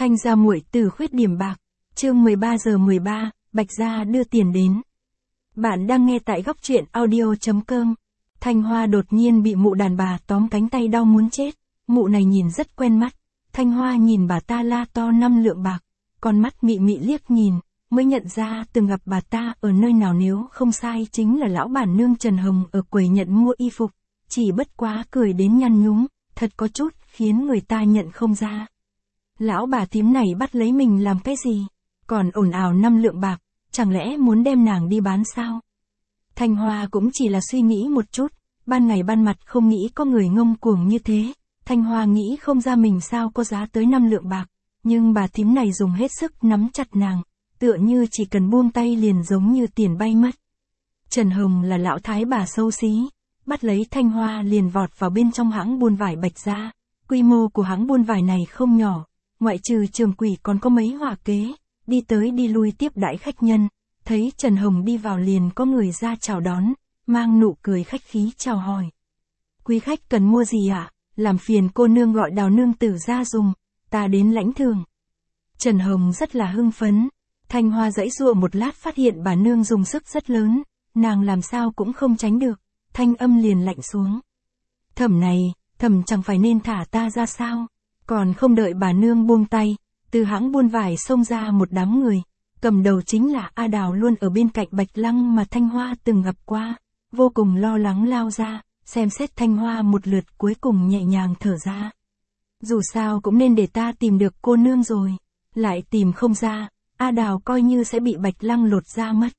Thanh gia muội tử khuyết điểm bạc, chương 13 giờ 13, Bạch gia đưa tiền đến. Bạn đang nghe tại góc truyện audio.com. Thanh Hoa đột nhiên bị mụ đàn bà tóm cánh tay đau muốn chết, mụ này nhìn rất quen mắt. Thanh Hoa nhìn bà ta la to 5 lượng bạc, con mắt mị mị liếc nhìn, mới nhận ra từng gặp bà ta ở nơi nào, nếu không sai chính là lão bản nương Trần Hồng ở quầy nhận mua y phục, chỉ bất quá cười đến nhăn nhúm, thật có chút khiến người ta nhận không ra. Lão bà thím này bắt lấy mình làm cái gì? Còn ồn ào 5 lượng bạc, chẳng lẽ muốn đem nàng đi bán sao? Thanh Hoa cũng chỉ là suy nghĩ một chút, ban ngày ban mặt không nghĩ có người ngông cuồng như thế. Thanh Hoa nghĩ không ra mình sao có giá tới 5 lượng bạc, nhưng bà thím này dùng hết sức nắm chặt nàng, tựa như chỉ cần buông tay liền giống như tiền bay mất. Trần Hồng là lão thái bà xấu xí, bắt lấy Thanh Hoa liền vọt vào bên trong hãng buôn vải Bạch gia. Quy mô của hãng buôn vải này không nhỏ, ngoại trừ trưởng quỷ còn có mấy hỏa kế, đi tới đi lui tiếp đãi khách nhân. Thấy Trần Hồng đi vào liền có người ra chào đón, mang nụ cười khách khí chào hỏi. Quý khách cần mua gì ạ? Làm phiền cô nương gọi Đào nương tử ra dùng, ta đến lãnh thưởng. Trần Hồng rất là hưng phấn. Thanh Hoa giãy giụa một lát phát hiện bà nương dùng sức rất lớn, nàng làm sao cũng không tránh được, thanh âm liền lạnh xuống. Thẩm này, thẩm chẳng phải nên thả ta ra sao? Còn không đợi bà nương buông tay, từ hãng buôn vải xông ra một đám người, cầm đầu chính là A Đào luôn ở bên cạnh Bạch Lăng mà Thanh Hoa từng gặp qua, vô cùng lo lắng lao ra, xem xét Thanh Hoa một lượt cuối cùng nhẹ nhàng thở ra. Dù sao cũng nên để ta tìm được cô nương rồi, lại tìm không ra, A Đào coi như sẽ bị Bạch Lăng lột ra mất.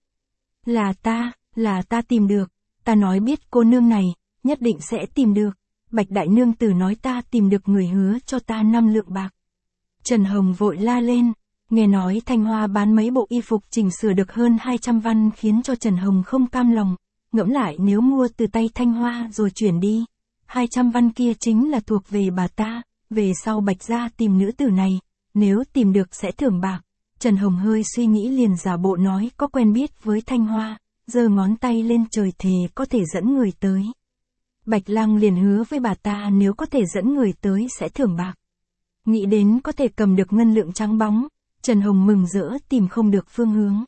Là ta tìm được, ta nói biết cô nương này, nhất định sẽ tìm được. Bạch đại nương tử nói ta tìm được người hứa cho ta 5 lượng bạc. Trần Hồng vội la lên, nghe nói Thanh Hoa bán mấy bộ y phục chỉnh sửa được hơn 200 văn khiến cho Trần Hồng không cam lòng, ngẫm lại nếu mua từ tay Thanh Hoa rồi chuyển đi, 200 văn kia chính là thuộc về bà ta, về sau Bạch gia tìm nữ tử này, nếu tìm được sẽ thưởng bạc. Trần Hồng hơi suy nghĩ liền giả bộ nói có quen biết với Thanh Hoa, giơ ngón tay lên trời thề có thể dẫn người tới. Bạch Lăng liền hứa với bà ta nếu có thể dẫn người tới sẽ thưởng bạc. Nghĩ đến có thể cầm được ngân lượng trắng bóng, Trần Hồng mừng rỡ tìm không được phương hướng.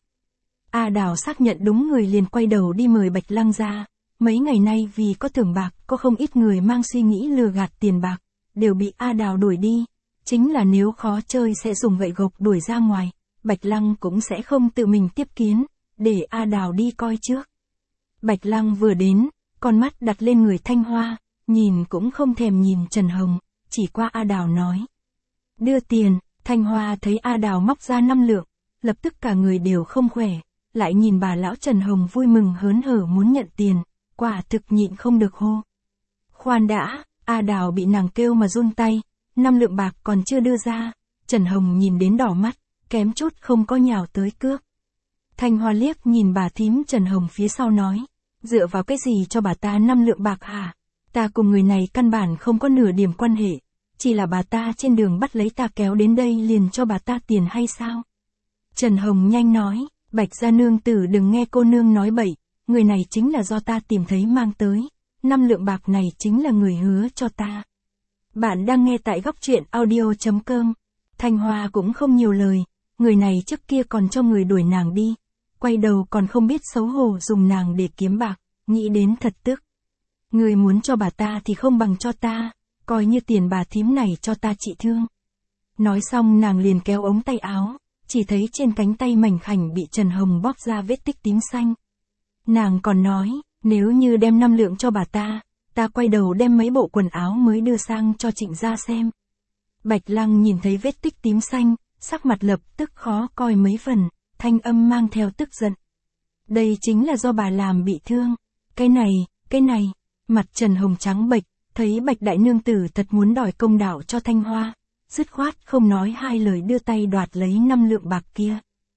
A Đào xác nhận đúng người liền quay đầu đi mời Bạch Lăng ra. Mấy ngày nay vì có thưởng bạc, có không ít người mang suy nghĩ lừa gạt tiền bạc, đều bị A Đào đuổi đi. Chính là nếu khó chơi sẽ dùng gậy gộc đuổi ra ngoài, Bạch Lăng cũng sẽ không tự mình tiếp kiến, để A Đào đi coi trước. Bạch Lăng vừa đến, con mắt đặt lên người Thanh Hoa, nhìn cũng không thèm nhìn Trần Hồng, chỉ qua A Đào nói. Đưa tiền. Thanh Hoa thấy A Đào móc ra 5 lượng, lập tức cả người đều không khỏe, lại nhìn bà lão Trần Hồng vui mừng hớn hở muốn nhận tiền, quả thực nhịn không được hô. Khoan đã, A Đào bị nàng kêu mà run tay, 5 lượng bạc còn chưa đưa ra, Trần Hồng nhìn đến đỏ mắt, kém chút không có nhào tới cướp. Thanh Hoa liếc nhìn bà thím Trần Hồng phía sau nói, dựa vào cái gì cho bà ta 5 lượng bạc hả? Ta cùng người này căn bản không có nửa điểm quan hệ. Chỉ là bà ta trên đường bắt lấy ta kéo đến đây liền cho bà ta tiền hay sao? Trần Hồng nhanh nói, Bạch gia nương tử đừng nghe cô nương nói bậy, người này chính là do ta tìm thấy mang tới, 5 lượng bạc này chính là người hứa cho ta. Bạn đang nghe tại góc truyện audio.com. Thanh Hoa cũng không nhiều lời, người này trước kia còn cho người đuổi nàng đi, quay đầu còn không biết xấu hổ dùng nàng để kiếm bạc, nghĩ đến thật tức. Người muốn cho bà ta thì không bằng cho ta. Coi như tiền bà thím này cho ta trị thương. Nói xong nàng liền kéo ống tay áo, chỉ thấy trên cánh tay mảnh khảnh bị Trần Hồng bóp ra vết tích tím xanh. Nàng còn nói, nếu như đem 5 lượng cho bà ta quay đầu đem mấy bộ quần áo mới đưa sang cho Trịnh gia xem. Bạch Lăng nhìn thấy vết tích tím xanh, sắc mặt lập tức khó coi mấy phần, thanh âm mang theo tức giận. Đây chính là do bà làm bị thương. Cái này, mặt Trần Hồng trắng bệch. Thấy Bạch đại nương tử thật muốn đòi công đạo cho Thanh Hoa, dứt khoát không nói hai lời đưa tay đoạt lấy 5 lượng bạc kia.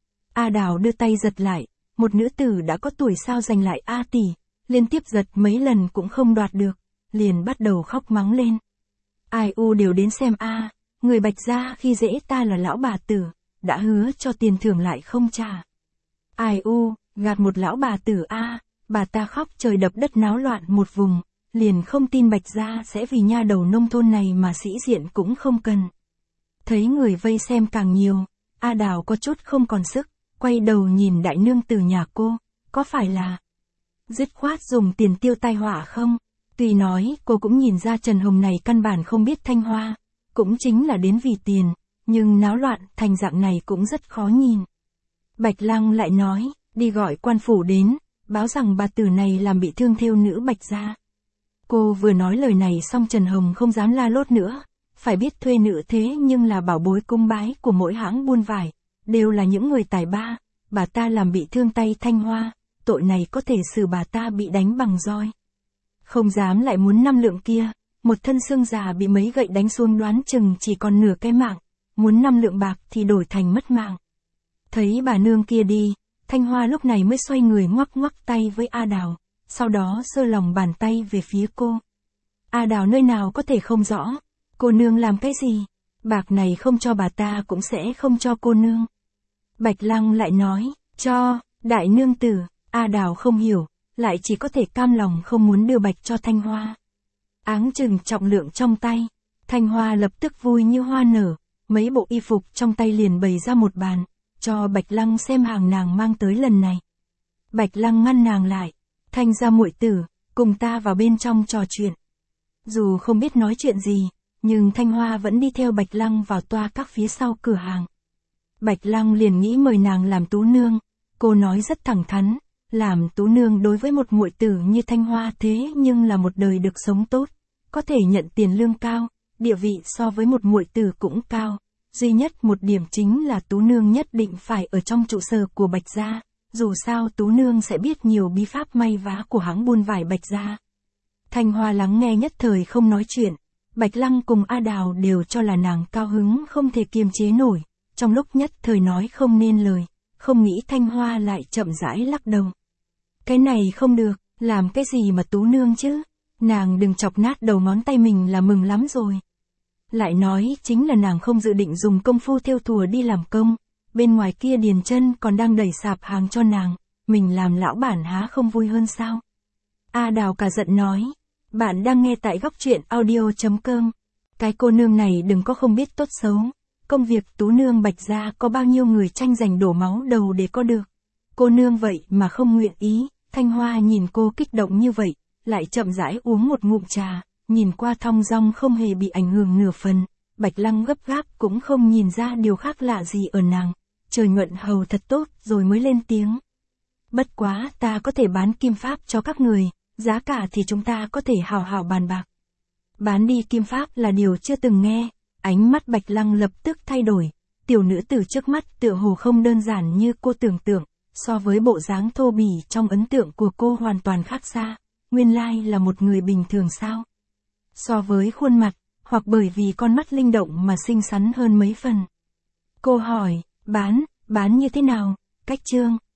A Đào đưa tay giật lại, một nữ tử đã có tuổi sao giành lại A tỷ, liên tiếp giật mấy lần cũng không đoạt được, liền bắt đầu khóc mắng lên. Ai u đều đến xem a, người Bạch gia khi dễ ta là lão bà tử, đã hứa cho tiền thưởng lại không trả. Ai u, gạt một lão bà tử a, bà ta khóc trời đập đất náo loạn một vùng. Liền không tin Bạch gia sẽ vì nha đầu nông thôn này mà sĩ diện cũng không cần. Thấy người vây xem càng nhiều, A Đào có chút không còn sức, quay đầu nhìn đại nương tử nhà cô, có phải là dứt khoát dùng tiền tiêu tai họa không? Tuy nói cô cũng nhìn ra Trần Hồng này căn bản không biết Thanh Hoa, cũng chính là đến vì tiền, nhưng náo loạn thành dạng này cũng rất khó nhìn. Bạch Lăng lại nói, đi gọi quan phủ đến, báo rằng bà tử này làm bị thương thêu nữ Bạch gia. Cô vừa nói lời này xong Trần Hồng không dám la lốt nữa, phải biết thuê nữ thế nhưng là bảo bối cung bái của mỗi hãng buôn vải, đều là những người tài ba, bà ta làm bị thương tay Thanh Hoa, tội này có thể xử bà ta bị đánh bằng roi. Không dám lại muốn 5 lượng kia, một thân xương già bị mấy gậy đánh xuống đoán chừng chỉ còn nửa cái mạng, muốn 5 lượng bạc thì đổi thành mất mạng. Thấy bà nương kia đi, Thanh Hoa lúc này mới xoay người ngoắc ngoắc tay với A Đào, sau đó giơ lòng bàn tay về phía cô. A Đào nơi nào có thể không rõ, cô nương làm cái gì, bạc này không cho bà ta cũng sẽ không cho cô nương. Bạch Lăng lại nói, cho, đại nương tử, A Đào không hiểu, lại chỉ có thể cam lòng không muốn đưa bạch cho Thanh Hoa. Áng chừng trọng lượng trong tay, Thanh Hoa lập tức vui như hoa nở, mấy bộ y phục trong tay liền bày ra một bàn, cho Bạch Lăng xem hàng nàng mang tới lần này. Bạch Lăng ngăn nàng lại, Thanh gia muội tử, cùng ta vào bên trong trò chuyện. Dù không biết nói chuyện gì, nhưng Thanh Hoa vẫn đi theo Bạch Lăng vào toa các phía sau cửa hàng. Bạch Lăng liền nghĩ mời nàng làm tú nương, cô nói rất thẳng thắn, làm tú nương đối với một muội tử như Thanh Hoa thế nhưng là một đời được sống tốt, có thể nhận tiền lương cao, địa vị so với một muội tử cũng cao, duy nhất một điểm chính là tú nương nhất định phải ở trong trụ sở của Bạch gia, dù sao tú nương sẽ biết nhiều bí pháp may vá của hãng buôn vải Bạch gia. Thanh Hoa lắng nghe nhất thời không nói chuyện, Bạch Lăng cùng A Đào đều cho là nàng cao hứng không thể kiềm chế nổi, trong lúc nhất thời nói không nên lời, không nghĩ Thanh Hoa lại chậm rãi lắc đầu. Cái này không được, làm cái gì mà tú nương chứ, nàng đừng chọc nát đầu ngón tay mình là mừng lắm rồi. Lại nói chính là nàng không dự định dùng công phu thêu thùa đi làm công, bên ngoài kia Điền Chân còn đang đẩy sạp hàng cho nàng, mình làm lão bản há không vui hơn sao? A Đào cả giận nói, bạn đang nghe tại góc truyện audio.com. Cái cô nương này đừng có không biết tốt xấu, công việc tú nương Bạch gia có bao nhiêu người tranh giành đổ máu đầu để có được. Cô nương vậy mà không nguyện ý, Thanh Hoa nhìn cô kích động như vậy, lại chậm rãi uống một ngụm trà, nhìn qua thong dong không hề bị ảnh hưởng nửa phần, Bạch Lăng gấp gáp cũng không nhìn ra điều khác lạ gì ở nàng, trời nhuận hầu thật tốt rồi mới lên tiếng. Bất quá ta có thể bán kim pháp cho các người, giá cả thì chúng ta có thể hào hào bàn bạc. Bán đi kim pháp là điều chưa từng nghe, ánh mắt Bạch Lăng lập tức thay đổi, tiểu nữ tử trước mắt tựa hồ không đơn giản như cô tưởng tượng, so với bộ dáng thô bỉ trong ấn tượng của cô hoàn toàn khác xa, nguyên lai là một người bình thường sao? So với khuôn mặt, hoặc bởi vì con mắt linh động mà xinh xắn hơn mấy phần. Cô hỏi, bán như thế nào, cách chương?